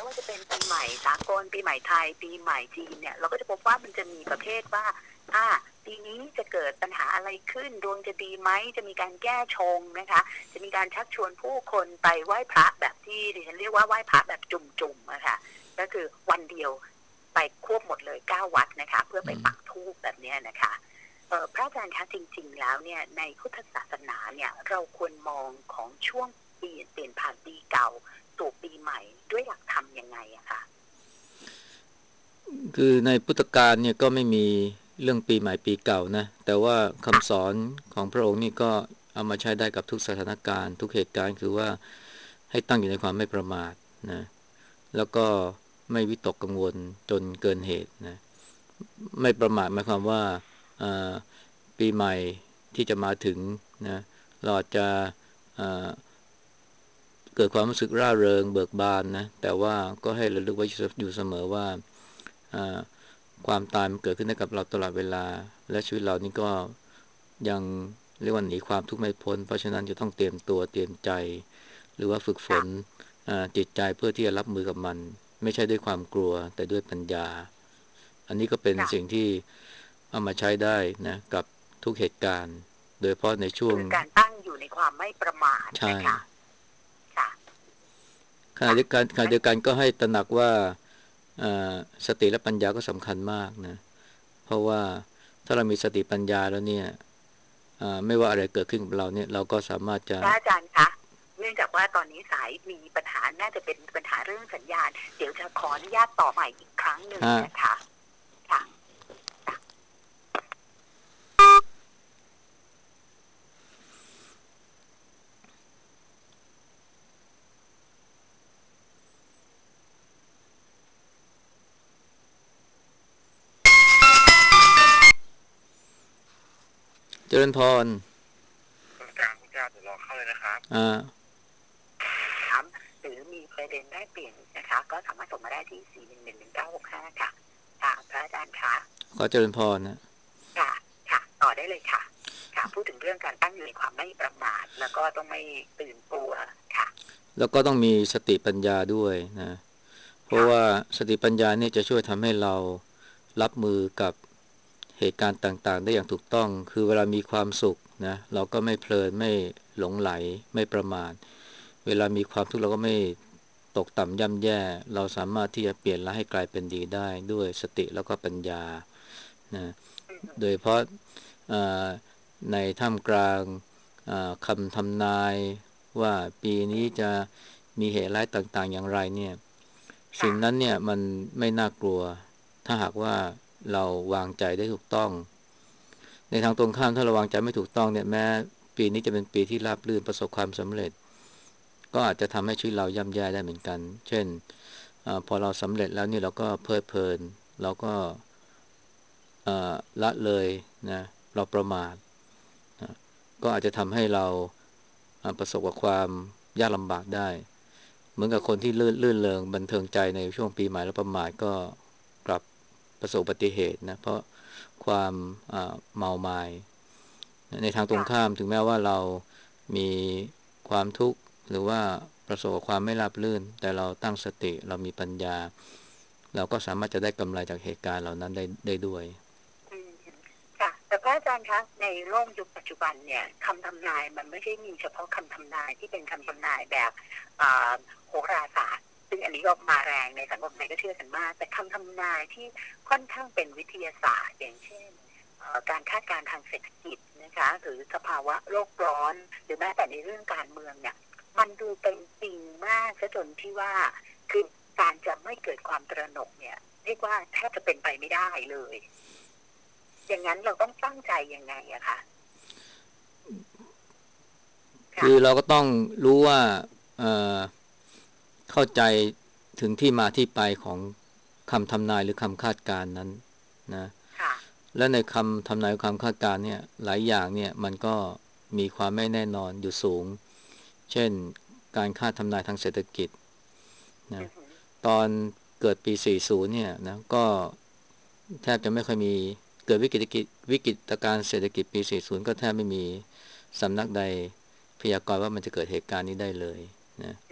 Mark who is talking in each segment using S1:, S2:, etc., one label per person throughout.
S1: ว่าจะเป็นปีใหม่สากลปีใหม่ไทยปีใหม่จีนเนี่ยเราก็จะพบว่ามันจะมีประเภทว่าปีนี้จะเกิดปัญหาอะไรขึ้นดวงจะดีไหมจะมีการแก้ชงนะคะจะมีการชักชวนผู้คนไปไหว้พระแบบที่ดิฉันเรียกว่าไหว้พระแบบจุ่มๆนะคะก็คือวันเดียวไปควบหมดเลย9 วัดนะคะเพื่อไปปักธูปแบบนี้นะคะพระอาจารย์คะจริงๆแล้วเนี่ยในพุทธศาสนาเนี่ยเราควรมองของช่วงปีเปลี่ยนผ่านปีเก่าสู่ปีใหม่ด้วยหลักธรรมยังไงอะคะ
S2: คือในพุทธกาลเนี่ยก็ไม่มีเรื่องปีใหม่ปีเก่านะแต่ว่าคำสอนของพระองค์นี่ก็เอามาใช้ได้กับทุกสถานการณ์ทุกเหตุการณ์คือว่าให้ตั้งอยู่ในความไม่ประมาทนะแล้วก็ไม่วิตกกังวลจนเกินเหตุนะไม่ประมาทหมายความว่าปีใหม่ที่จะมาถึงนะเราอาจจะเกิดความรู้สึกร่าเริงเบิกบานนะแต่ว่าก็ให้ระลึกไว้อยู่เสมอว่าความตายมันเกิดขึ้นได้กับเราตลอดเวลาและชีวิตเรานี่ก็ยังเรียกว่าหนีความทุกข์ไม่พ้นเพราะฉะนั้นจะต้องเตรียมตัวเตรียมใจหรือว่าฝึกฝนจิตใจเพื่อที่จะรับมือกับมันไม่ใช่ด้วยความกลัวแต่ด้วยปัญญาอันนี้ก็เป็นสิ่งที่เอามาใช้ได้นะกับทุกเหตุการณ์โดยเฉพาะในช่วง
S1: คือการตั้งอยู่ในความไม่ประมาท
S2: ใช่
S1: นะคะค่ะ
S2: ขณะเดียวกันก็ให้ตระหนักว่าสติและปัญญาก็สำคัญมากนะเพราะว่าถ้าเรามีสติปัญญาแล้วเนี่ยไม่ว่าอะไรเกิดขึ้นกับเราเนี่ยเราก็สามารถจะ
S1: พระอาจารย์คะเนื่องจากว่าตอนนี้สายมีปัญหาน่าจะเป็นปัญหาเรื่องสัญญาณเดี๋ยวจะขออนุญาตต่อใหม่อีกครั้งหนึ่งนะคะค่ะ
S2: เจริญพร
S3: คุณเจ้าเดี๋ยวรอเข้าเลยนะครับ
S1: ถามหรือมีประเด็นได้เปลี่ยนนะคะก็สามารถส่งมาได้ที่4111965ค่ะค่ะพระอาจารย์คะ
S2: ขอเจริญพรนะ
S1: ค่ะค่ะต่อได้เลยค่ะค่ะพูดถึงเรื่องการตั้งอยู่ในความไม่ประมาทแล้วก็ต้องไม่ตื่นตัวค่ะ
S2: แล้วก็ต้องมีสติปัญญาด้วยนะเพราะ
S1: ค่ะ
S2: ว่าสติปัญญาเนี่ยจะช่วยทำให้เรารับมือกับเหตุการณ์ต่างๆได้อย่างถูกต้องคือเวลามีความสุขนะเราก็ไม่เพลินไม่หลงไหลไม่ประมาทเวลามีความทุกข์เราก็ไม่ตกต่ำย่ำแย่เราสามารถที่จะเปลี่ยนร้ายให้กลายเป็นดีได้ด้วยสติแล้วก็ปัญญานะโดยเฉพาะในท่ามกลางคำทำนายว่าปีนี้จะมีเหตุร้ายต่างๆอย่างไรเนี่ยสิ่งนั้นเนี่ยมันไม่น่ากลัวถ้าหากว่าเราวางใจได้ถูกต้องในทางตรงข้ามถ้าเราวางใจไม่ถูกต้องเนี่ยแม้ปีนี้จะเป็นปีที่ราบรื่นประสบความสำเร็จก็อาจจะทำให้ชีวิตเราย่ำแย่ได้เหมือนกันเช่นพอเราสำเร็จแล้วนี่เราก็เพลิดเพลินเราก็ละเลยนะเราประมาทนะก็อาจจะทำให้เราประสบกับความยากลำบากได้เหมือนกับคนที่ลื่นเริงบันเทิงใจในช่วงปีใหม่แล้วประมาทก็กลับประสบอุบัติเหตุนะเพราะความเมามายในทางตรงข้ามถึงแม้ว่าเรามีความทุกข์หรือว่าประสบกับความไม่ราบรื่นแต่เราตั้งสติเรามีปัญญาเราก็สามารถจะได้กำไรจากเหตุการณ์เหล่านั้นได้ด้วย
S1: ค่ะแต่พระอาจารย์คะในโลกยุคปัจจุบันเนี่ยคำทำนายมันไม่ใช่มีเฉพาะคำทำนายที่เป็นคำทำนายแบบโหราศาสตร์ซึ่งอันนี้ก็มาแรงในสังคมไทยก็เชื่อกันมากแต่คำทำนายที่ค่อนข้างเป็นวิทยาศาสตร์อย่างเช่นการคาดการณ์ทางเศรษฐกิจนะคะหรือสภาวะโลกร้อนหรือแม้แต่ในเรื่องการเมืองเนี่ยมันดูเป็นจริงมากซะจนที่ว่าคือการจะไม่เกิดความตระหนกเนี่ยเรียกว่าแทบจะเป็นไปไม่ได้เลยอย่างนั้นเราต้องตั้งใจยังไงอะคะ
S2: คือเราก็ต้องรู้ว่าเเข้าใจถึงที่มาที่ไปของคำทำนายหรือคำคาดการณ์นั้นนะและในคำทำนายคำคาดการณ์เนี่ยหลายอย่างเนี่ยมันก็มีความไม่แน่นอนอยู่สูงเช่นการคาดทำนายทางเศรษฐกิจนะตอนเกิดปี 40 เนี่ยนะก็แทบจะไม่ค่อยมีเกิดวิกฤตการณ์เศรษฐกิจปี 40 ก็แทบไม่มีสำนักใดพยากรณ์ว่ามันจะเกิดเหตุการณ์นี้ได้เลยนะ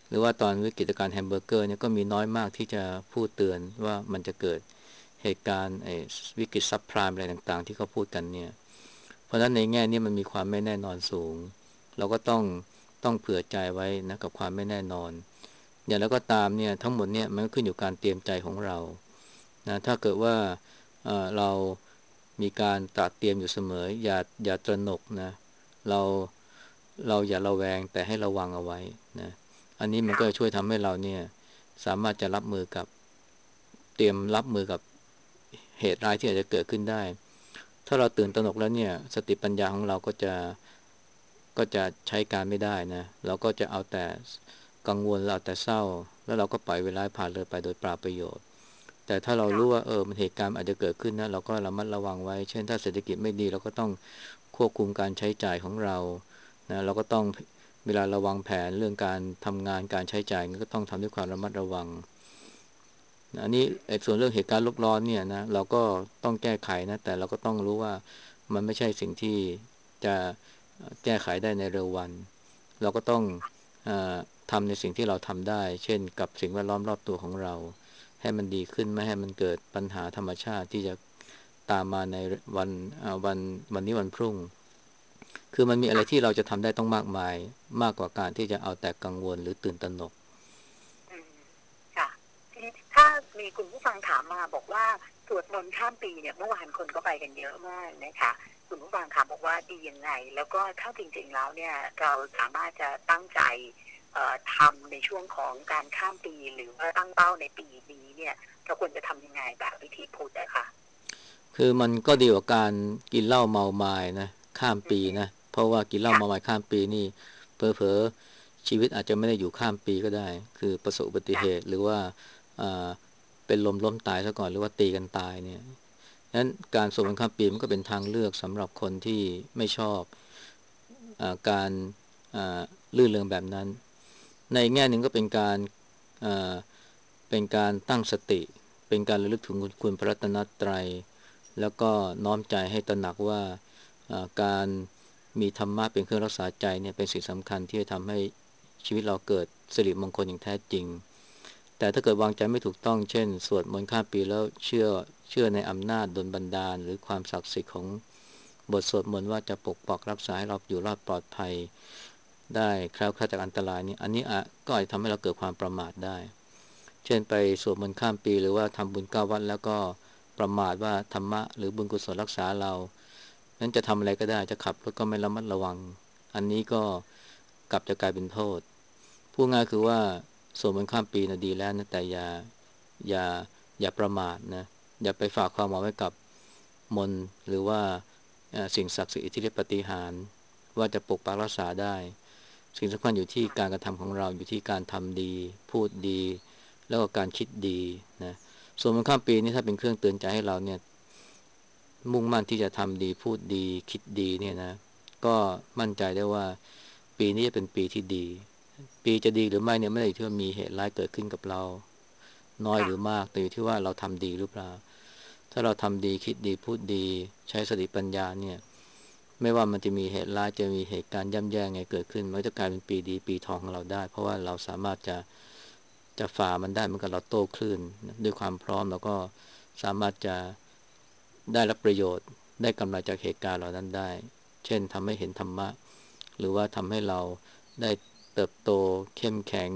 S2: หรือว่าตอนวิกฤตการณ์แฮมเบอร์เกอร์เนี่ยก็มีน้อยมากที่จะพูดเตือนว่ามันจะเกิดเหตุการณ์วิกฤตซับไพรม์อะไรต่างๆที่เขาพูดกันเนี่ยเพราะฉะนั้นในแง่นี้มันมีความไม่แน่นอนสูงเราก็ต้องเผื่อใจไว้นะกับความไม่แน่นอนอย่างแล้วก็ตามเนี่ยทั้งหมดเนี่ยมันก็ขึ้นอยู่การเตรียมใจของเรานะถ้าเกิดว่าเรามีการตระเตรียมอยู่เสมออย่าตระหนกนะเราเราอย่าระแวงแต่ให้ระวังเอาไว้นะอันนี้มันก็จะช่วยทำให้เราเนี่ยสามารถจะรับมือกับเตรียมรับมือกับเหตุร้ายที่อาจจะเกิดขึ้นได้ถ้าเราตื่นตระหนกแล้วเนี่ยสติปัญญาของเราก็จะใช้การไม่ได้นะเราก็จะเอาแต่กังวลเราแต่เศร้าแล้วเราก็ปล่อยเวลาผ่านเลยไปโดยเปล่าประโยชน์แต่ถ้าเรารู้ว่ามันเหตุการณ์อาจจะเกิดขึ้นนะเราก็ระมัดระวังไว้เช่นถ้าเศรษฐกิจไม่ดีเราก็ต้องควบคุมการใช้จ่ายของเรานะเราก็ต้องเวลาเราวางแผนเรื่องการทำงานการใช้จ่ายก็ต้องทำด้วยความระมัดระวังอันนี้ส่วนเรื่องเหตุการณ์โลกร้อนเนี่ยนะเราก็ต้องแก้ไขนะแต่เราก็ต้องรู้ว่ามันไม่ใช่สิ่งที่จะแก้ไขได้ในเร็ววันเราก็ต้องเออทำในสิ่งที่เราทำได้เช่นกับสิ่งแวดล้อมรอบตัวของเราให้มันดีขึ้นไม่ให้มันเกิดปัญหาธรรมชาติที่จะตามมาในวันวันนี้วันพรุ่งคือมันมีอะไรที่เราจะทำได้ต้องมากมายมากกว่าการที่จะเอาแต่กังวลหรือตื่นตระหนก
S1: ค่ะทีนี้ถ้ามีคุณผู้ฟังถามมาบอกว่าสวดมนต์ข้ามปีเนี่ยเมื่อวานคนก็ไปกันเยอะมากนะคะคุณผู้ฟังถามบอกว่าดียังไงแล้วก็ถ้าจริงๆแล้วเนี่ยเราสามารถจะตั้งใจทำในช่วงของการข้ามปีหรือว่าตั้งเป้าในปีนี้เนี่ยเราควรจะทำยังไงแบบวิธีพุทธอะค่ะ
S2: คือมันก็ดีกว่าการกินเหล้าเมาไม้นะข้ามปีนะเพราะว่ากินเหล้าเมาไม้ข้ามปีนี่เผลอๆชีวิตอาจจะไม่ได้อยู่ข้ามปีก็ได้คือประสบอุบัติเหตุหรือว่าอ่าเป็นลมล้มตายซะก่อนหรือว่าตีกันตายเนี่ยนั้นการสวดมนต์ข้ามปีมันก็เป็นทางเลือกสำหรับคนที่ไม่ชอบการลื่นเริงแบบนั้นในแง่หนึ่งก็เป็นการอ่าเป็นการตั้งสติเป็นการระลึกถึงคุณพระรัตนตรัยแล้วก็น้อมใจให้ตระหนักว่าการมีธรรมะเป็นเครื่องรักษาใจเนี่ยเป็นสิ่งสำคัญที่จะทำให้ชีวิตเราเกิดสิริมงคลอย่างแท้จริงแต่ถ้าเกิดวางใจไม่ถูกต้องเช่นสวดมนต์ข้ามปีแล้วเชื่อในอำนาจดลบันดาลหรือความศักดิ์สิทธิ์ของบทสวดมนต์ว่าจะปกปักรักษาให้เราอยู่รอดปลอดภัยได้แคล้วคลาดจากอันตรายนี่อันนี้ก็อาจจะทำให้เราเกิดความประมาทได้เช่นไปสวดมนต์ข้ามปีหรือว่าทำบุญเก้าวัดแล้วก็ประมาทว่าธรรมะหรือบุญกุศลรักษาเรานั้นจะทำอะไรก็ได้จะขับรถก็ไม่ระมัดระวังอันนี้ก็กลับจะกลายเป็นโทษพูดง่ายคือว่าสวดมนต์ข้ามปีนะดีแล้วนะแต่อย่าอย่าประมาทนะอย่าไปฝากความหวังไว้กับมนต์หรือว่าสิ่งศักดิ์สิทธิ์อิทธิฤทธิปาฏิหาริย์ว่าจะปกปักรักษาได้สิ่งสำคัญอยู่ที่การกระทำของเราอยู่ที่การทำดีพูดดีแล้วก็การคิดดีนะส่วนมนต์ข้ามปีนี้ถ้าเป็นเครื่องเตือนใจให้เราเนี่ยมุ่งมั่นที่จะทำดีพูดดีคิดดีเนี่ยนะก็มั่นใจได้ว่าปีนี้จะเป็นปีที่ดีปีจะดีหรือไม่เนี่ยไม่ได้อยู่ที่ว่ามีเหตุร้ายเกิดขึ้นกับเราน้อยหรือมากแต่อยู่ที่ว่าเราทำดีหรือเปล่าถ้าเราทำดีคิดดีพูดดีใช้สติปัญญาเนี่ยไม่ว่ามันจะมีเหตุร้ายจะมีเหตุการณ์ย่ำแย่ไงเกิดขึ้นมันจะกลายเป็นปีดีปีทองของเราได้เพราะว่าเราสามารถจะฝ่ามันได้เหมือนกับเราโต้คลื่นด้วยความพร้อมแล้วก็สามารถจะได้รับประโยชน์ได้กำไรจากเหตุการณ์เหล่านั้นได้เช่นทำให้เห็นธรรมะหรือว่าทำให้เราได้เติบโตเข้มแข็ง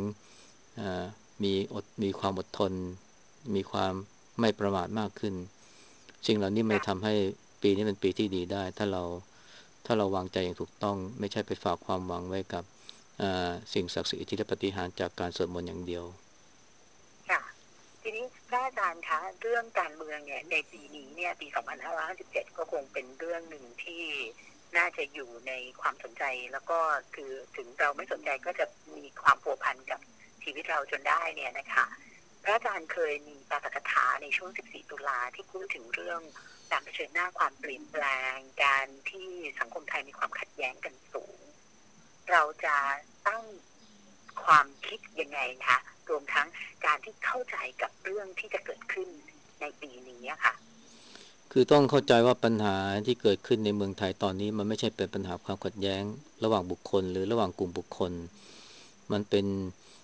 S2: มีความอดทนมีความไม่ประมาทมากขึ้นสิ่งเหล่านี้มันทำให้ปีนี้เป็นปีที่ดีได้ถ้าเราวางใจอย่างถูกต้องไม่ใช่ไปฝากความหวังไว้กับสิ่งศักดิ์สิทธิ์อิทธิฤทธิปาฏิหาริย์จากการสวดมนต์อย่างเดียว
S1: ค่ะทีนี้พระอาจารย์คะเรื่องการเมืองเนี่ยในปีนี้เนี่ยปี2557ก็คงเป็นเรื่องหนึ่งที่น่าจะอยู่ในความสนใจแล้วก็คือถึงเราไม่สนใจก็จะมีความผัวพันกับชีวิตเราจนได้เนี่ยนะคะพระอาจารย์เคยมีปาฐกถาในช่วง14ตุลาที่พูดถึงเรื่องการเผชิญหน้าความเปลี่ยนแปลงการที่สังคมไทยมีความขัดแย้งกันสูงเราจะตั้งความคิดยังไงคะรวมทั้งการที่เข้าใจกับเรื่องที่จะเกิดขึ้นในปีนี้ค่ะ
S2: คือต้องเข้าใจว่าปัญหาที่เกิดขึ้นในเมืองไทยตอนนี้มันไม่ใช่เป็นปัญหาความขัดแย้งระหว่างบุคคลหรือระหว่างกลุ่มบุคคลมันเป็น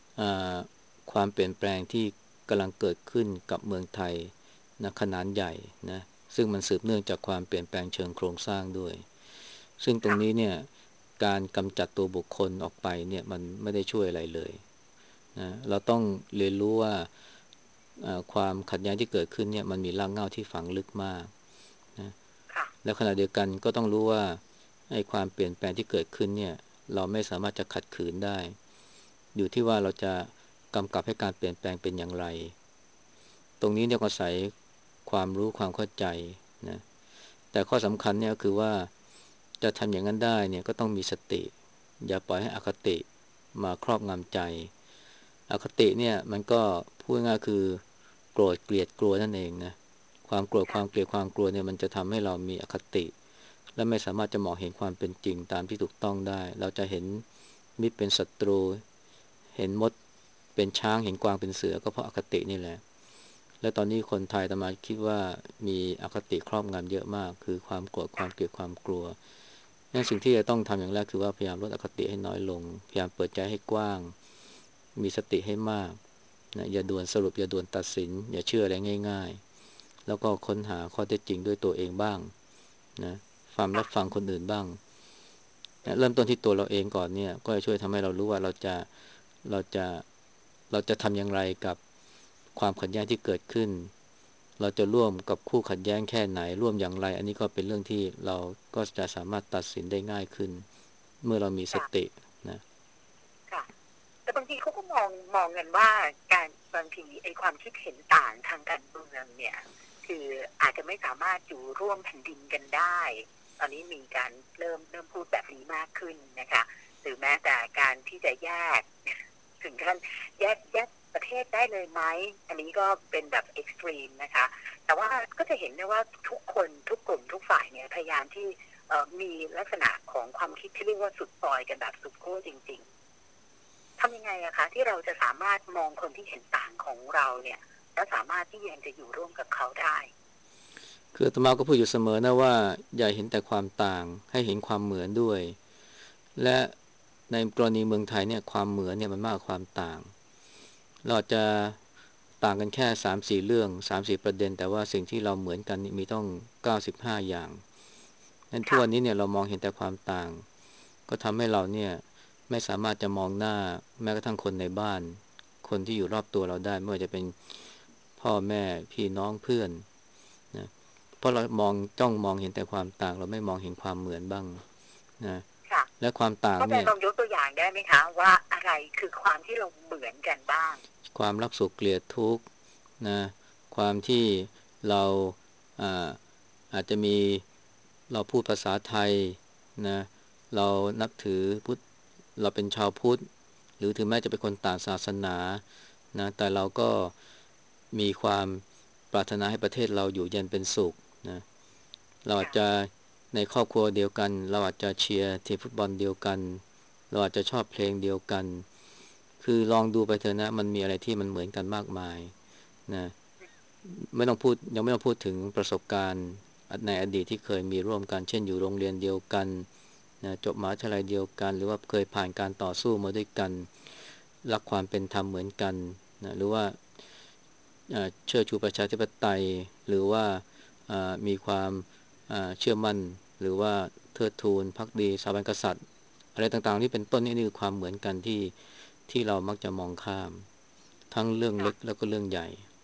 S2: อ่าความเปลี่ยนแปลงที่กำลังเกิดขึ้นกับเมืองไทยนะขนาดใหญ่นะซึ่งมันสืบเนื่องจากความเปลี่ยนแปลงเชิงโครงสร้างด้วยซึ่งตรง
S1: ค่ะ
S2: นี้เนี่ยการกำจัดตัวบุคคลออกไปเนี่ยมันไม่ได้ช่วยอะไรเลยนะเราต้องเรียนรู้ว่าความขัดแย้งที่เกิดขึ้นเนี่ยมันมีรากเหง้าที่ฝังลึกมากนะ
S1: ค่ะ
S2: แล้วขณะเดียวกันก็ต้องรู้ว่าไอ้ความเปลี่ยนแปลงที่เกิดขึ้นเนี่ยเราไม่สามารถจะขัดขืนได้อยู่ที่ว่าเราจะกำกับให้การเปลี่ยนแปลงเป็นอย่างไรตรงนี้เนี่ยก็อาศัยความรู้ความเข้าใจนะแต่ข้อสำคัญเนี่ยก็คือว่าจะทำอย่างนั้นได้เนี่ยก็ต้องมีสติอย่าปล่อยให้อคติมาครอบงำใจอคติเนี่ยมันก็พูดง่ายๆคือโกรธเกลียดกลัวนั่นเองนะความโกรธความเกลียดความกลัวเนี่ยมันจะทำให้เรามีอคติและไม่สามารถจะมองเห็นความเป็นจริงตามที่ถูกต้องได้เราจะเห็นมิตรเป็นศัตรูเห็นมดเป็นช้างเห็นกวางเป็นเสือก็เพราะอคตินี่แหละและตอนนี้คนไทยอาตมาคิดว่ามีอคติครอบงำเยอะมากคือความโกรธความเกลียดความกลัวนั่นสิ่งที่จะต้องทำอย่างแรกคือว่าพยายามลดอคติให้น้อยลงพยายามเปิดใจให้กว้างมีสติให้มากนะอย่าด่วนสรุปอย่าด่วนตัดสินอย่าเชื่ออะไรง่ายๆแล้วก็ค้นหาข้อเท็จจริงด้วยตัวเองบ้างนะรับฟังคนอื่นบ้างนะเริ่มต้นที่ตัวเราเองก่อนเนี่ยก็จะช่วยทำให้เรารู้ว่าเราจะเราจะทำอย่างไรกับความขัดแย้งที่เกิดขึ้นเราจะร่วมกับคู่ขัดแย้งแค่ไหนร่วมอย่างไรอันนี้ก็เป็นเรื่องที่เราก็จะสามารถตัดสินได้ง่ายขึ้นเมื่อเรามีส
S1: ค่ะ
S2: ตินะ
S1: ค่ะแต่บางทีเขาก็มองกันว่าการบางทีไอ้ความคิดเห็นต่างทางการเมืองเนี่ยคืออาจจะไม่สามารถอยู่ร่วมแผ่นดินกันได้ตอนนี้มีการเริ่มพูดแบบนี้มากขึ้นนะคะหรือแม้แต่การที่จะแยกถึงขั้นแยกประเทศได้เลยไหมอันนี้ก็เป็นแบบเอ็กซ์ตรีมนะคะแต่ว่าก็จะเห็นได้ว่าทุกคนทุกกลุ่มทุกฝ่ายเนี่ยพยายามที่มีลักษณะของความคิดที่เรียกว่าสุดซอยกันแบบสุดขั้วจริงๆทำยังไงอะคะที่เราจะสามารถมองคนที่เห็นต่างของเราเนี่ยแล้วสามารถที่ยังจะอยู่ร่วมกับเขาได้
S2: คืออาตมาก็พูดอยู่เสมอนะว่าอย่าเห็นแต่ความต่างให้เห็นความเหมือนด้วยและในกรณีเมืองไทยเนี่ยความเหมือนเนี่ยมันมากกว่าความต่าง เราอาจจะต่างกันแค่3-4เรื่อง3-4ประเด็นแต่ว่าสิ่งที่เราเหมือนกันนี่มีต้อง95อย่างนั้นทุก
S1: ค่ะ
S2: วันนี้เนี่ยเรามองเห็นแต่ความต่างก็ทำให้เราเนี่ยไม่สามารถจะมองหน้าแม้กระทั่งคนในบ้านคนที่อยู่รอบตัวเราได้ไม่ว่าจะเป็นพ่อแม่พี่น้องเพื่อนนะเพราะเรามองเห็นแต่ความต่างเราไม่มองเห็นความเหมือนบ้างนะ
S1: ค่ะ
S2: และความต่าง
S1: ก็จะ
S2: เนี่ย
S1: ลองยกตัวอย่างได้ไหมคะว่าอะไรคือความที่เราเหมือนกันบ้าง
S2: ความรักสุขเกลียดทุกข์นะความที่เราอ่าอาจจะมีเราพูดภาษาไทยนะเรานับถือพุทธเราเป็นชาวพุทธหรือถึงแม้จะเป็นคนต่างศาสนานะแต่เราก็มีความปรารถนาให้ประเทศเราอยู่เย็นเป็นสุขนะเราอาจ
S1: ค่ะ
S2: จะในครอบครัวเดียวกันเราอาจจะเชียร์ทีมฟุตบอลเดียวกันเราอาจจะชอบเพลงเดียวกัน คือลองดูไปเถอะนะมันมีอะไรที่มันเหมือนกันมากมายนะไม่ต้องพูดยังไม่ต้องพูดถึงประสบการณ์ในอดีตที่เคยมีร่วมกันเช่นอยู่โรงเรียนเดียวกันนะจบมหาวิทยาลัยเดียวกันหรือว่าเคยผ่านการต่อสู้มาด้วยกันรักความเป็นธรรมเหมือนกันนะหรือว่าเชื่อชูประชาธิปไตยหรือว่ามีความเชื่อมั่นหรือว่าเทิดทูนภักดีสถาบันกษัตริย์อะไรต่างๆที่เป็นต้นนี่คือความเหมือนกันที่เรามักจะมองข้ามทั้งเรื่อง
S1: ค่ะ
S2: เล็กแล้วก็เรื่องใหญ่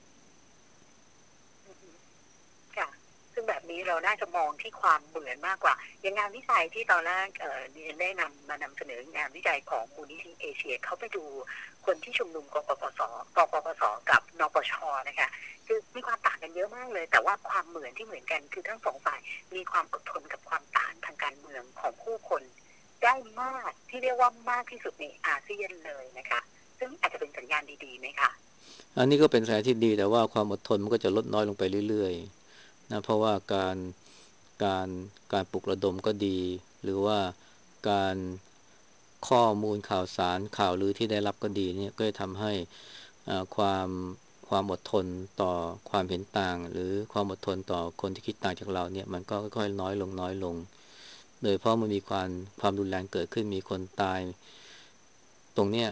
S1: ค่ะซึ่งแบบนี้เราน่าจะมองที่ความเหมือนมากกว่าอย่างงานวิจัยที่ตอนแรกดิฉันได้นำเสนองานวิจัยของมูลนิธิเอเชียเขาไปดูคนที่ชุมนุมกปปสกับนปชนะคะคือมีความต่างกันเยอะมากเลยแต่ว่าความเหมือนที่เหมือนกันคือทั้งสองฝ่ายมีความอดทนกับความต่างทางการเมืองของผู้คนได้มากที่เรียกว่ามากที่สุดในอาเซียนเลยนะคะซึ่งอาจจะเป็นสัญญาณดีๆไหมคะ
S2: อันนี้ก็เป็นสายที่ดีแต่ว่าความอดทนมันก็จะลดน้อยลงไปเรื่อยๆนะเพราะว่าการการปลุกระดมก็ดีหรือว่าการข้อมูลข่าวสารข่าวลือที่ได้รับก็ดีเนี่ยก็จะทำให้ความอดทนต่อความเห็นต่างหรือความอดทนต่อคนที่คิดต่างจากเราเนี่ยมันก็ค่อยๆน้อยลงโดยเพราะมันมีความรุนแรงเกิดขึ้นมีคนตายตรงเนี้ย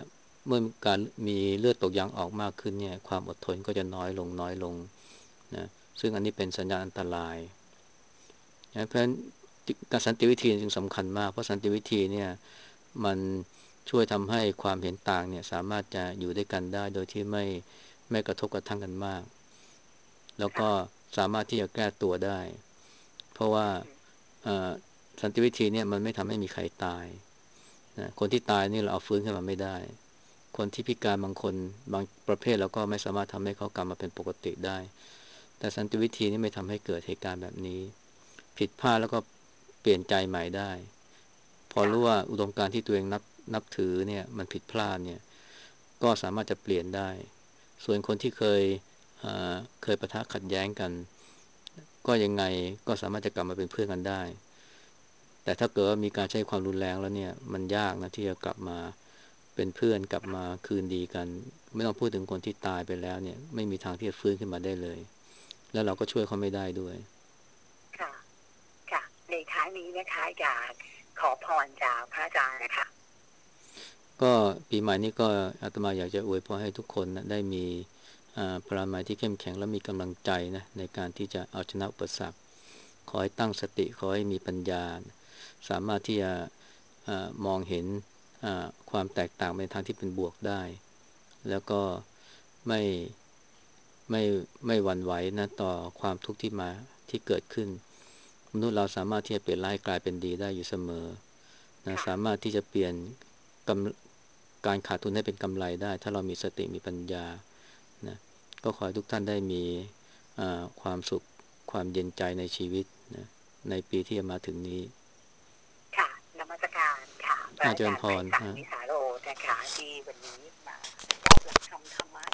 S2: เมื่อการมีเลือดตกยางออกมากขึ้นเนี่ยความอดทนก็จะน้อยลงนะซึ่งอันนี้เป็นสัญญาณอันตรายนะเพราะฉะนั้นการสันติวิธีจึงสำคัญมากเพราะสันติวิธีเนี่ยมันช่วยทำให้ความเห็นต่างเนี่ยสามารถจะอยู่ด้วยกันได้โดยที่ไม่กระทบกระทั่งกันมากแล้วก็
S1: ค่ะ
S2: สามารถที่จะแก้ตัวได้เพราะว่าเอ่อสันติวิธีเนี่ยมันไม่ทำให้มีใครตายนะคนที่ตายนี่เราเอาฟื้นขึ้นมาไม่ได้คนที่พิการบางคนบางประเภทเราก็ไม่สามารถทำให้เขากลับมาเป็นปกติได้แต่สันติวิธีนี่ไม่ทำให้เกิดเหตุการณ์แบบนี้ผิดพลาดแล้วก็เปลี่ยนใจใหม่ได้พอ
S1: ค่ะ
S2: รู้ว่าอุดมการณ์ที่ตัวเองนับถือเนี่ยมันผิดพลาดเนี่ยก็สามารถจะเปลี่ยนได้ส่วนคนที่เคยปะทะขัดแย้งกันก็ยังไงก็สามารถจะกลับมาเป็นเพื่อนกันได้แต่ถ้าเกิดว่ามีการใช้ความรุนแรงแล้วเนี่ยมันยากนะที่จะกลับมาเป็นเพื่อนกลับมาคืนดีกันไม่ต้องพูดถึงคนที่ตายไปแล้วเนี่ยไม่มีทางที่จะฟื้นขึ้นมาได้เลยแล้วเราก็ช่วยเขาไม่ได้ด้วย
S1: ค่ะค่ะในท้ายนี้นะคะอยากขอพรจากพระอาจารย์นะคะ
S2: ก็ปีใหม่นี้ก็อาตมาอยากจะอวยพรให้ทุกคนนะได้มีพลามัยที่เข้มแข็งและมีกำลังใจนะในการที่จะเอาชนะอุปสรรคขอให้ตั้งสติขอให้มีปัญญาสามารถที่จะมองเห็นความแตกต่างในทางที่เป็นบวกได้แล้วก็ไม่ไม่ไม่หวั่นไหวนะต่อความทุกข์ที่เกิดขึ้นมนุษย์เราสามารถที่จะเปลี่ยนร้ายกลายเป็นดีได้อยู่เสมอนะ
S1: ค่ะ
S2: สามารถที่จะเปลี่ยนกการขาดทุนให้เป็นกำไรได้ถ้าเรามีสติมีปัญญานะก็ขอให้ทุกท่านได้มีความสุขความเย็นใจในชีวิตนะในปีที่จะมาถึงนี้
S1: ค่ะนมัสการค่ะพระ
S2: อา
S1: อาจารย์
S2: จารย์พร
S1: ไพศาลวิสาโรนะคะที่วันนี้มามอบหลักธรรมธรรมะ